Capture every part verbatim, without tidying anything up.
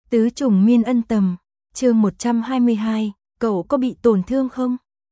Tứ trùng miên ân tầm, chương một trăm hai mươi hai, cậu có bị tổn thương không?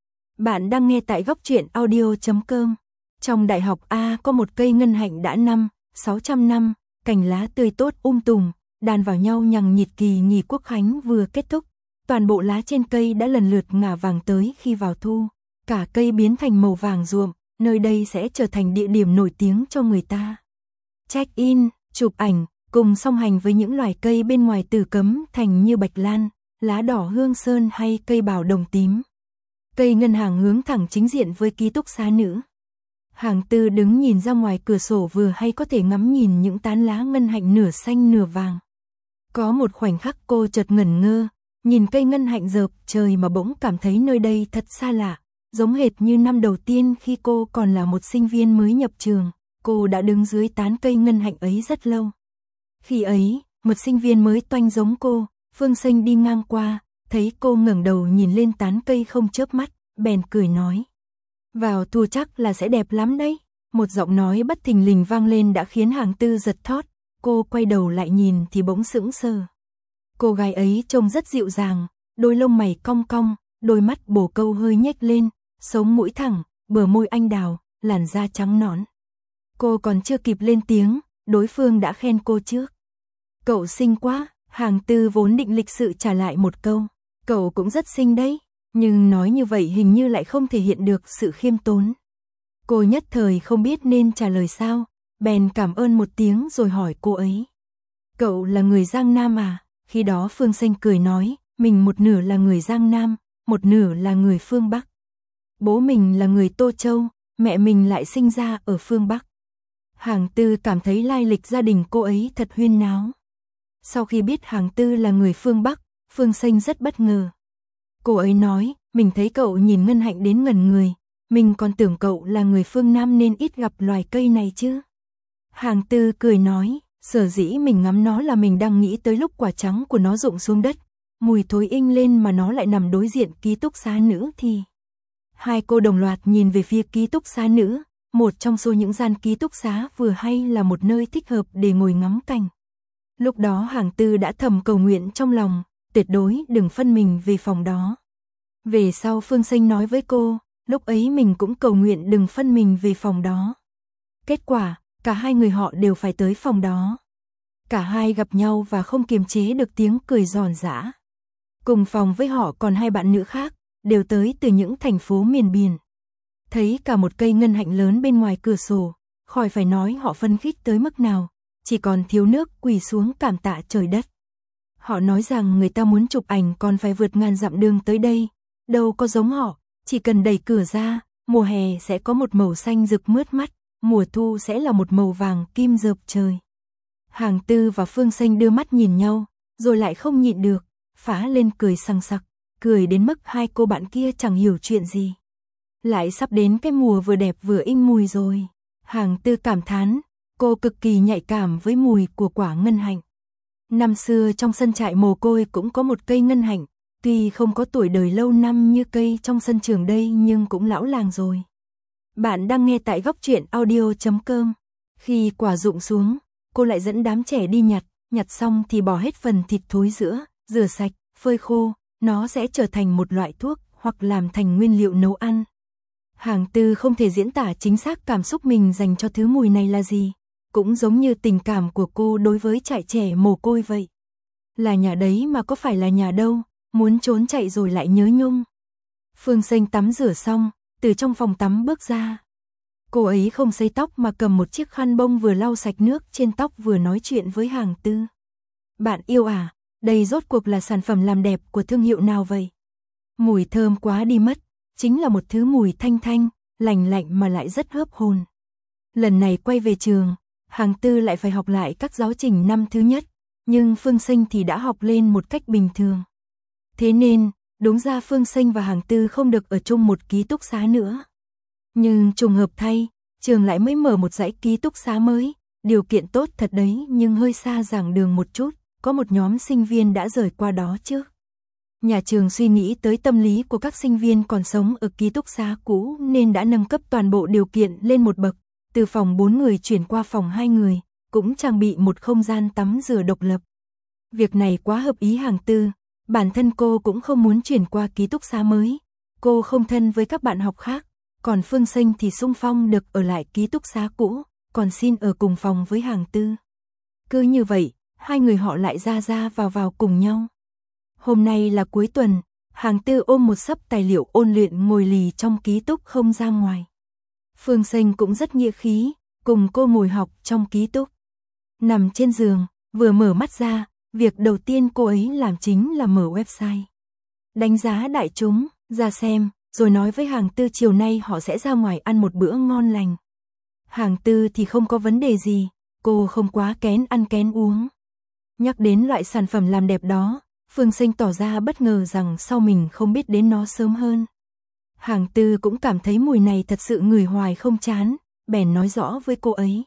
Bạn đang nghe tại góc truyện audio chấm com. Trong đại học A có một cây ngân hạnh đã năm, sáu trăm năm, cành lá tươi tốt um tùm, đan vào nhau nhằng nhịt kỳ nghỉ quốc khánh vừa kết thúc. Toàn bộ lá trên cây đã lần lượt ngả vàng tới khi vào thu. Cả cây biến thành màu vàng ruộm, nơi đây sẽ trở thành địa điểm nổi tiếng cho người ta check-in, chụp ảnh, cùng song hành với những loài cây bên ngoài Tử Cấm Thành như bạch lan, lá đỏ hương sơn hay cây bào đồng tím. Cây ngân hàng hướng thẳng chính diện với ký túc xá nữ. Hàng Tư đứng nhìn ra ngoài cửa sổ vừa hay có thể ngắm nhìn những tán lá ngân hạnh nửa xanh nửa vàng. Có một khoảnh khắc cô chợt ngẩn ngơ, nhìn cây ngân hạnh rợp trời mà bỗng cảm thấy nơi đây thật xa lạ, giống hệt như năm đầu tiên khi cô còn là một sinh viên mới nhập trường, cô đã đứng dưới tán cây ngân hạnh ấy rất lâu. Khi ấy, một sinh viên mới toanh giống cô, Phương Sinh đi ngang qua, thấy cô ngẩng đầu nhìn lên tán cây không chớp mắt, bèn cười nói: "Vào thu chắc là sẽ đẹp lắm đấy." Một giọng nói bất thình lình vang lên đã khiến Hàng Tư giật thót, cô quay đầu lại nhìn thì bỗng sững sờ. Cô gái ấy trông rất dịu dàng, đôi lông mày cong cong, đôi mắt bồ câu hơi nhếch lên, sống mũi thẳng, bờ môi anh đào, làn da trắng nõn. Cô còn chưa kịp lên tiếng, đối phương đã khen cô trước. "Cậu xinh quá." Hàng Tư vốn định lịch sự trả lại một câu, "Cậu cũng rất xinh đấy." Nhưng nói như vậy hình như lại không thể hiện được sự khiêm tốn. Cô nhất thời không biết nên trả lời sao, bèn cảm ơn một tiếng rồi hỏi cô ấy: "Cậu là người Giang Nam à?" Khi đó Phương Sinh cười nói, mình một nửa là người Giang Nam, một nửa là người phương Bắc. Bố mình là người Tô Châu, mẹ mình lại sinh ra ở phương Bắc. Hàng Tư cảm thấy lai lịch gia đình cô ấy thật huyên náo. Sau khi biết Hàng Tư là người phương Bắc, Phương Sinh rất bất ngờ. Cô ấy nói, mình thấy cậu nhìn ngân hạnh đến ngẩn người, mình còn tưởng cậu là người phương Nam nên ít gặp loài cây này chứ. Hàng Tư cười nói, sở dĩ mình ngắm nó là mình đang nghĩ tới lúc quả trắng của nó rụng xuống đất, mùi thối inh lên mà nó lại nằm đối diện ký túc xá nữ thì... Hai cô đồng loạt nhìn về phía ký túc xá nữ, một trong số những gian ký túc xá vừa hay là một nơi thích hợp để ngồi ngắm cảnh. Lúc đó Hàng Tư đã thầm cầu nguyện trong lòng, tuyệt đối đừng phân mình về phòng đó. Về sau Phương Sinh nói với cô, lúc ấy mình cũng cầu nguyện đừng phân mình về phòng đó. Kết quả, cả hai người họ đều phải tới phòng đó. Cả hai gặp nhau và không kiềm chế được tiếng cười giòn giã. Cùng phòng với họ còn hai bạn nữ khác, đều tới từ những thành phố miền biển. Thấy cả một cây ngân hạnh lớn bên ngoài cửa sổ, khỏi phải nói họ phấn khích tới mức nào, chỉ còn thiếu nước quỳ xuống cảm tạ trời đất. Họ nói rằng người ta muốn chụp ảnh còn phải vượt ngàn dặm đường tới đây, đâu có giống họ, chỉ cần đẩy cửa ra, mùa hè sẽ có một màu xanh rực mướt mắt, mùa thu sẽ là một màu vàng kim rợp trời. Hàng Tư và Phương Sinh đưa mắt nhìn nhau, rồi lại không nhịn được, phá lên cười sằng sặc, cười đến mức hai cô bạn kia chẳng hiểu chuyện gì. Lại sắp đến cái mùa vừa đẹp vừa inh mùi rồi. Hàng Tư cảm thán, cô cực kỳ nhạy cảm với mùi của quả ngân hạnh. Năm xưa trong sân trại mồ côi cũng có một cây ngân hạnh, tuy không có tuổi đời lâu năm như cây trong sân trường đây nhưng cũng lão làng rồi. Bạn đang nghe tại góc truyện audio chấm com. Khi quả rụng xuống, cô lại dẫn đám trẻ đi nhặt, nhặt xong thì bỏ hết phần thịt thối giữa, rửa sạch, phơi khô, nó sẽ trở thành một loại thuốc hoặc làm thành nguyên liệu nấu ăn. Hàng Tư không thể diễn tả chính xác cảm xúc mình dành cho thứ mùi này là gì, cũng giống như tình cảm của cô đối với trại trẻ mồ côi vậy. Là nhà đấy mà có phải là nhà đâu, muốn trốn chạy rồi lại nhớ nhung. Phương Sinh tắm rửa xong, từ trong phòng tắm bước ra. Cô ấy không sấy tóc mà cầm một chiếc khăn bông vừa lau sạch nước trên tóc vừa nói chuyện với Hàng Tư. "Bạn yêu à, đây rốt cuộc là sản phẩm làm đẹp của thương hiệu nào vậy?" Mùi thơm quá đi mất, chính là một thứ mùi thanh thanh, lành lạnh mà lại rất hớp hồn. Lần này quay về trường, Hàng Tư lại phải học lại các giáo trình năm thứ nhất, nhưng Phương Sinh thì đã học lên một cách bình thường. Thế nên, đúng ra Phương Sinh và Hàng Tư không được ở chung một ký túc xá nữa. Nhưng trùng hợp thay, trường lại mới mở một dãy ký túc xá mới, điều kiện tốt thật đấy nhưng hơi xa giảng đường một chút, có một nhóm sinh viên đã rời qua đó trước. Nhà trường suy nghĩ tới tâm lý của các sinh viên còn sống ở ký túc xá cũ nên đã nâng cấp toàn bộ điều kiện lên một bậc, từ phòng bốn người chuyển qua phòng hai người, cũng trang bị một không gian tắm rửa độc lập. Việc này quá hợp ý Hàng Tư, bản thân cô cũng không muốn chuyển qua ký túc xá mới. Cô không thân với các bạn học khác, còn Phương Sinh thì xung phong được ở lại ký túc xá cũ, còn xin ở cùng phòng với Hàng Tư. Cứ như vậy, hai người họ lại ra ra vào vào cùng nhau. Hôm nay là cuối tuần, Hàng Tư ôm một xấp tài liệu ôn luyện ngồi lì trong ký túc không ra ngoài. Phương Sinh cũng rất nghĩa khí, cùng cô ngồi học trong ký túc. Nằm trên giường, vừa mở mắt ra, việc đầu tiên cô ấy làm chính là mở website. Đánh giá đại chúng, ra xem, rồi nói với Hàng Tư chiều nay họ sẽ ra ngoài ăn một bữa ngon lành. Hàng Tư thì không có vấn đề gì, cô không quá kén ăn kén uống. Nhắc đến loại sản phẩm làm đẹp đó, Phương Sinh tỏ ra bất ngờ rằng sau mình không biết đến nó sớm hơn. Hàng Tư cũng cảm thấy mùi này thật sự ngửi hoài không chán, bèn nói rõ với cô ấy.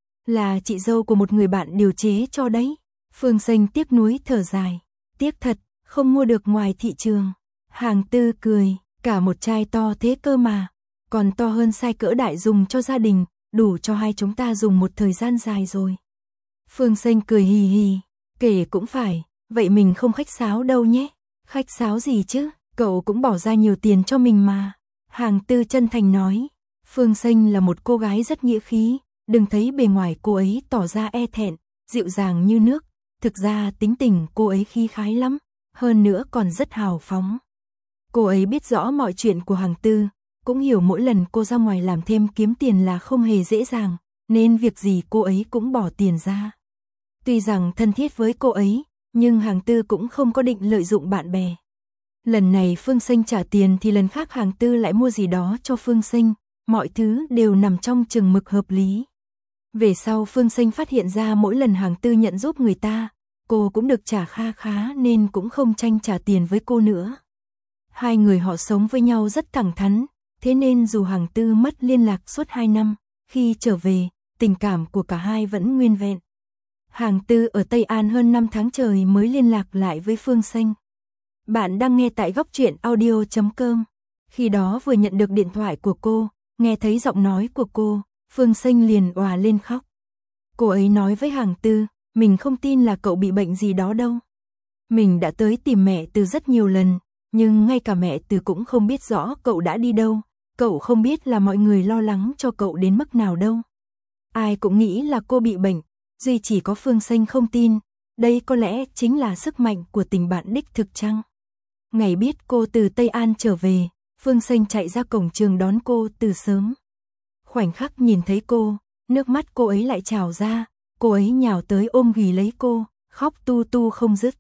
Là chị dâu của một người bạn điều chế cho đấy. Phương Sinh tiếc nuối thở dài. Tiếc thật, không mua được ngoài thị trường. Hàng Tư cười, cả một chai to thế cơ mà. Còn to hơn size cỡ đại dùng cho gia đình, đủ cho hai chúng ta dùng một thời gian dài rồi. Phương Sinh cười hì hì, kể cũng phải, vậy mình không khách sáo đâu nhé. Khách sáo gì chứ, cậu cũng bỏ ra nhiều tiền cho mình mà. Hàng Tư chân thành nói, Phương Sinh là một cô gái rất nghĩa khí, đừng thấy bề ngoài cô ấy tỏ ra e thẹn, dịu dàng như nước, thực ra tính tình cô ấy khí khái lắm, hơn nữa còn rất hào phóng. Cô ấy biết rõ mọi chuyện của Hàng Tư, cũng hiểu mỗi lần cô ra ngoài làm thêm kiếm tiền là không hề dễ dàng, nên việc gì cô ấy cũng bỏ tiền ra. Tuy rằng thân thiết với cô ấy, nhưng Hàng Tư cũng không có định lợi dụng bạn bè. Lần này Phương Sinh trả tiền thì lần khác Hàng Tư lại mua gì đó cho Phương Sinh, mọi thứ đều nằm trong chừng mực hợp lý. Về sau Phương Sinh phát hiện ra mỗi lần Hàng Tư nhận giúp người ta, cô cũng được trả kha khá nên cũng không tranh trả tiền với cô nữa. Hai người họ sống với nhau rất thẳng thắn, thế nên dù Hàng Tư mất liên lạc suốt hai năm, khi trở về, tình cảm của cả hai vẫn nguyên vẹn. Hàng Tư ở Tây An hơn năm tháng trời mới liên lạc lại với Phương Sinh. Bạn đang nghe tại góc truyện audio chấm com. Khi đó vừa nhận được điện thoại của cô, nghe thấy giọng nói của cô, Phương Sinh liền òa lên khóc. Cô ấy nói với Hàng Tư, mình không tin là cậu bị bệnh gì đó đâu. Mình đã tới tìm mẹ Từ rất nhiều lần, nhưng ngay cả mẹ Từ cũng không biết rõ cậu đã đi đâu, cậu không biết là mọi người lo lắng cho cậu đến mức nào đâu. Ai cũng nghĩ là cô bị bệnh, duy chỉ có Phương Sinh không tin, đây có lẽ chính là sức mạnh của tình bạn đích thực chăng? Ngày biết cô từ Tây An trở về, Phương Sinh chạy ra cổng trường đón cô từ sớm. Khoảnh khắc nhìn thấy cô, nước mắt cô ấy lại trào ra, cô ấy nhào tới ôm ghì lấy cô, khóc tu tu không dứt.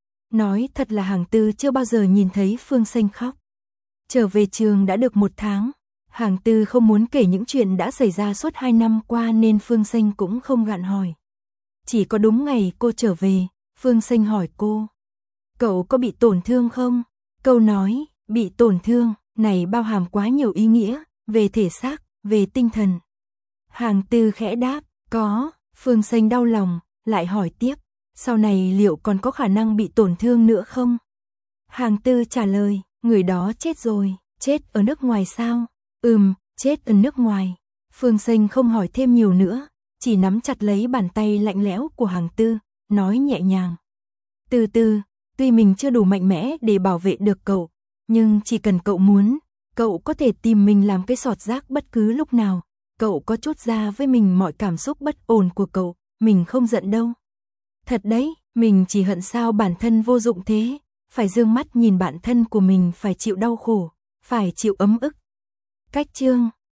Nói thật là Hàng Tư chưa bao giờ nhìn thấy Phương Sinh khóc. Trở về trường đã được một tháng, Hàng Tư không muốn kể những chuyện đã xảy ra suốt hai năm qua nên Phương Sinh cũng không gạn hỏi. Chỉ có đúng ngày cô trở về, Phương Sinh hỏi cô, cậu có bị tổn thương không? Câu nói, bị tổn thương, này bao hàm quá nhiều ý nghĩa, về thể xác, về tinh thần. Hàng Tư khẽ đáp, có. Phương Sinh đau lòng, lại hỏi tiếp, sau này liệu còn có khả năng bị tổn thương nữa không? Hàng Tư trả lời, người đó chết rồi, chết ở nước ngoài sao? Ừm, chết ở nước ngoài. Phương Sinh không hỏi thêm nhiều nữa, chỉ nắm chặt lấy bàn tay lạnh lẽo của Hàng Tư, nói nhẹ nhàng. Từ từ, tuy mình chưa đủ mạnh mẽ để bảo vệ được cậu, nhưng chỉ cần cậu muốn, cậu có thể tìm mình làm cái sọt rác bất cứ lúc nào. Cậu có chút ra với mình mọi cảm xúc bất ổn của cậu, mình không giận đâu. Thật đấy, mình chỉ hận sao bản thân vô dụng thế, phải dương mắt nhìn bản thân của mình phải chịu đau khổ, phải chịu ấm ức. Cách chương